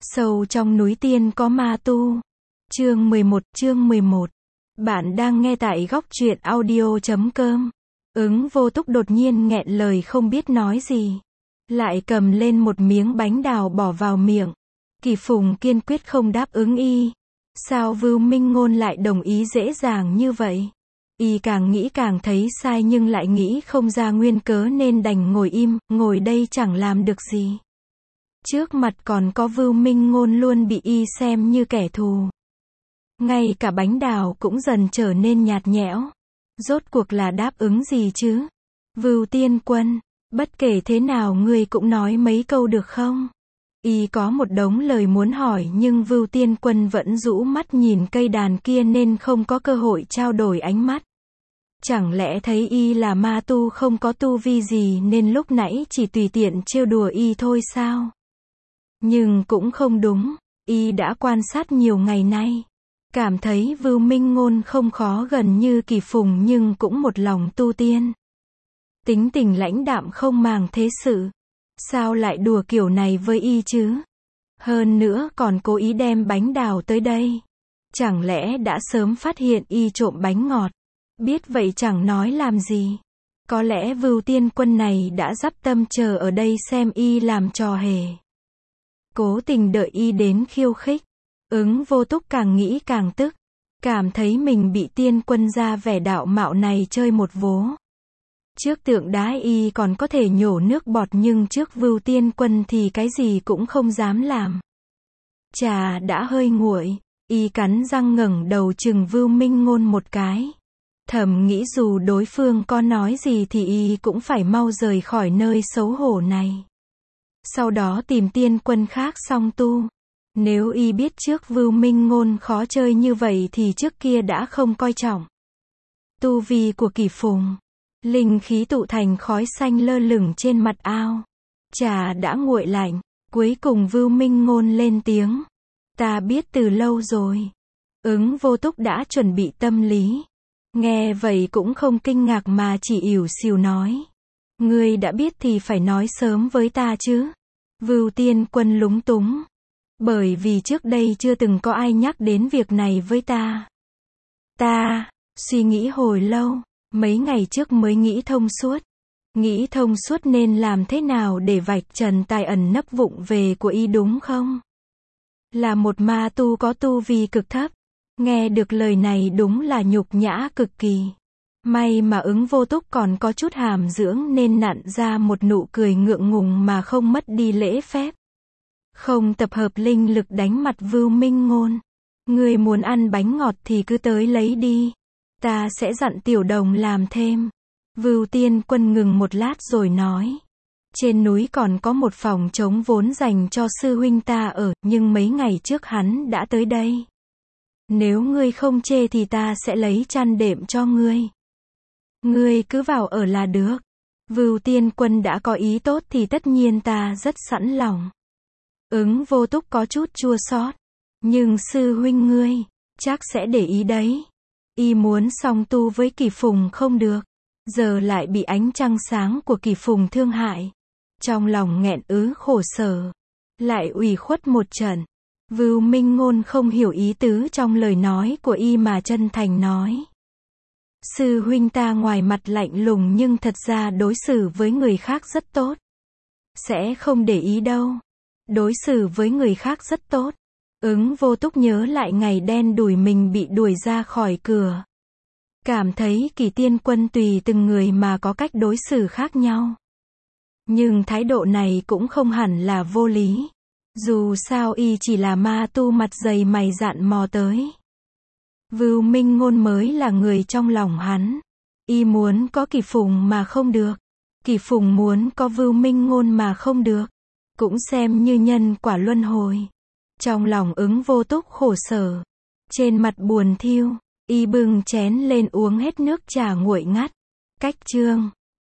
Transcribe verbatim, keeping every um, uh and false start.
Sâu trong núi tiên có ma tu. Chương mười một, chương mười một. Bạn đang nghe tại góc truyện audio chấm com. Ứng Vô Túc đột nhiên nghẹn lời không biết nói gì. Lại cầm lên một miếng bánh đào bỏ vào miệng. Kỳ Phùng kiên quyết không đáp ứng y. Sao Vưu Minh Ngôn lại đồng ý dễ dàng như vậy? Y càng nghĩ càng thấy sai nhưng lại nghĩ không ra nguyên cớ nên đành ngồi im, ngồi đây chẳng làm được gì. Trước mặt còn có Vưu Minh Ngôn luôn bị y xem như kẻ thù. Ngay cả bánh đào cũng dần trở nên nhạt nhẽo. Rốt cuộc là đáp ứng gì chứ? Vưu Tiên Quân, bất kể thế nào ngươi cũng nói mấy câu được không? Y có một đống lời muốn hỏi nhưng Vưu Tiên Quân vẫn rũ mắt nhìn cây đàn kia nên không có cơ hội trao đổi ánh mắt. Chẳng lẽ thấy y là ma tu không có tu vi gì nên lúc nãy chỉ tùy tiện trêu đùa y thôi sao? Nhưng cũng không đúng, y đã quan sát nhiều ngày nay. Cảm thấy Vưu Minh Ngôn không khó gần như Kỳ Phùng nhưng cũng một lòng tu tiên. Tính tình lãnh đạm không màng thế sự. Sao lại đùa kiểu này với y chứ? Hơn nữa còn cố ý đem bánh đào tới đây. Chẳng lẽ đã sớm phát hiện y trộm bánh ngọt? Biết vậy chẳng nói làm gì. Có lẽ Vưu Tiên Quân này đã dắp tâm chờ ở đây xem y làm trò hề. Cố tình đợi y đến khiêu khích. Ứng Vô Túc càng nghĩ càng tức. Cảm thấy mình bị tiên quân ra vẻ đạo mạo này chơi một vố. Trước tượng đá y còn có thể nhổ nước bọt nhưng trước Vưu Tiên Quân thì cái gì cũng không dám làm. Trà đã hơi nguội, y cắn răng ngẩng đầu chừng Vưu Minh Ngôn một cái. Thầm nghĩ dù đối phương có nói gì thì y cũng phải mau rời khỏi nơi xấu hổ này. Sau đó tìm tiên quân khác song tu. Nếu y biết trước Vưu Minh Ngôn khó chơi như vậy thì trước kia đã không coi trọng. Tu vi của Kỳ Phùng. Linh khí tụ thành khói xanh lơ lửng trên mặt ao. Trà đã nguội lạnh. Cuối cùng Vưu Minh Ngôn lên tiếng. Ta biết từ lâu rồi. Ứng Vô Túc đã chuẩn bị tâm lý. Nghe vậy cũng không kinh ngạc mà chỉ ỉu xìu nói. Ngươi đã biết thì phải nói sớm với ta chứ. Vưu Tiên Quân lúng túng. Bởi vì trước đây chưa từng có ai nhắc đến việc này với ta. Ta, suy nghĩ hồi lâu, mấy ngày trước mới nghĩ thông suốt. Nghĩ thông suốt nên làm thế nào để vạch trần tài ẩn nấp vụng về của y đúng không? Là một ma tu có tu vi cực thấp. Nghe được lời này đúng là nhục nhã cực kỳ. May mà Ứng Vô Túc còn có chút hàm dưỡng nên nặn ra một nụ cười ngượng ngùng mà không mất đi lễ phép. Không tập hợp linh lực đánh mặt Vưu Minh Ngôn. Ngươi muốn ăn bánh ngọt thì cứ tới lấy đi. Ta sẽ dặn Tiểu Đồng làm thêm. Vưu Tiên Quân ngừng một lát rồi nói. Trên núi còn có một phòng trống vốn dành cho sư huynh ta ở, nhưng mấy ngày trước hắn đã tới đây. Nếu ngươi không chê thì ta sẽ lấy chăn đệm cho ngươi. Ngươi cứ vào ở là được. Vưu Tiên Quân đã có ý tốt thì tất nhiên ta rất sẵn lòng. Ứng Vô Túc có chút chua xót. Nhưng sư huynh ngươi, chắc sẽ để ý đấy. Y muốn song tu với Kỳ Phùng không được. Giờ lại bị ánh trăng sáng của Kỳ Phùng thương hại. Trong lòng nghẹn ứ khổ sở. Lại ủy khuất một trận. Vưu Minh Ngôn không hiểu ý tứ trong lời nói của y mà chân thành nói. Sư huynh ta ngoài mặt lạnh lùng nhưng thật ra đối xử với người khác rất tốt. Sẽ không để ý đâu. Đối xử với người khác rất tốt. Ứng Vô Túc nhớ lại ngày đen đủi mình bị đuổi ra khỏi cửa. Cảm thấy Kỳ Tiên Quân tùy từng người mà có cách đối xử khác nhau. Nhưng thái độ này cũng không hẳn là vô lý. Dù sao y chỉ là ma tu mặt dày mày dạn mò tới. Vưu Minh Ngôn mới là người trong lòng hắn. Y muốn có Kỳ Phùng mà không được. Kỳ Phùng muốn có Vưu Minh Ngôn mà không được. Cũng xem như nhân quả luân hồi. Trong lòng Ứng Vô Túc khổ sở. Trên mặt buồn thiu. Y bưng chén lên uống hết nước trà nguội ngắt. Cách chương.